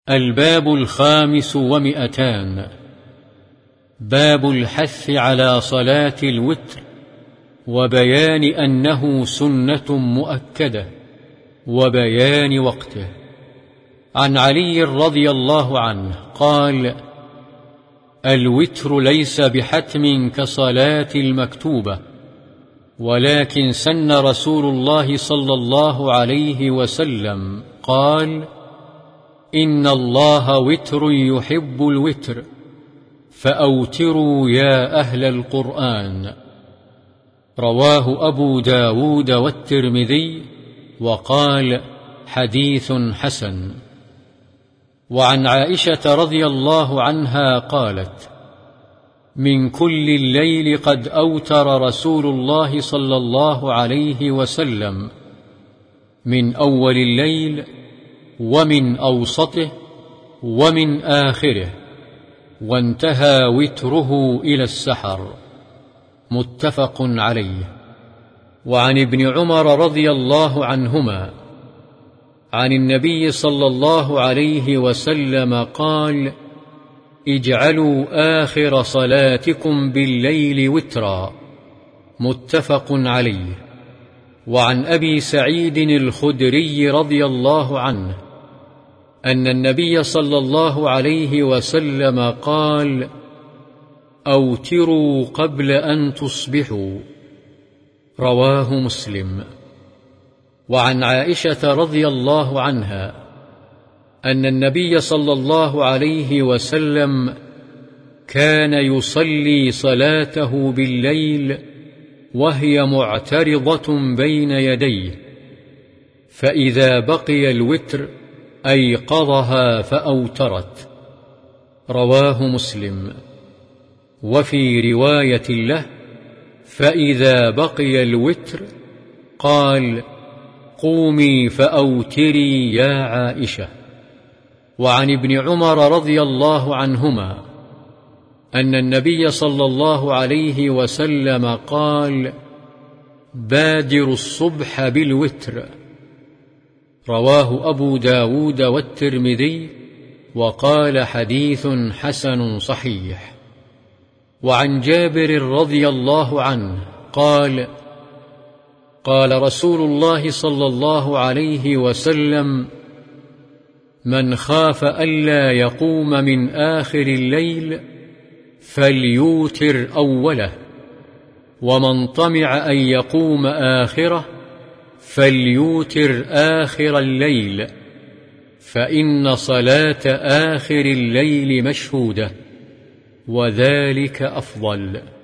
الباب 500. باب الحث على صلاة الوتر وبيان أنه سنة مؤكدة وبيان وقته. عن علي رضي الله عنه قال: الوتر ليس بحتم كصلاة المكتوبة، ولكن سن رسول الله صلى الله عليه وسلم قال: إن الله وتر يحب الوتر، فأوتروا يا أهل القرآن. رواه أبو داود والترمذي وقال: حديث حسن. وعن عائشة رضي الله عنها قالت: من كل الليل قد أوتر رسول الله صلى الله عليه وسلم، من أول الليل ومن أوسطه ومن آخره، وانتهى وتره إلى السحر. متفق عليه. وعن ابن عمر رضي الله عنهما عن النبي صلى الله عليه وسلم قال: اجعلوا آخر صلاتكم بالليل وترا. متفق عليه. وعن أبي سعيد الخدري رضي الله عنه أن النبي صلى الله عليه وسلم قال: أوتروا قبل أن تصبحوا. رواه مسلم. وعن عائشة رضي الله عنها أن النبي صلى الله عليه وسلم كان يصلي صلاته بالليل وهي معترضة بين يديه، فإذا بقي الوتر أيقظها فأوترت. رواه مسلم. وفي رواية له: فإذا بقي الوتر قال: قومي فأوتري يا عائشة. وعن ابن عمر رضي الله عنهما أن النبي صلى الله عليه وسلم قال: بادروا الصبح بالوتر. رواه أبو داود والترمذي وقال: حديث حسن صحيح. وعن جابر رضي الله عنه قال: قال رسول الله صلى الله عليه وسلم: من خاف ألا يقوم من آخر الليل فليوتر أوله، ومن طمع أن يقوم آخره فليوتر آخر الليل، فإن صلاة آخر الليل مشهودة، وذلك أفضل.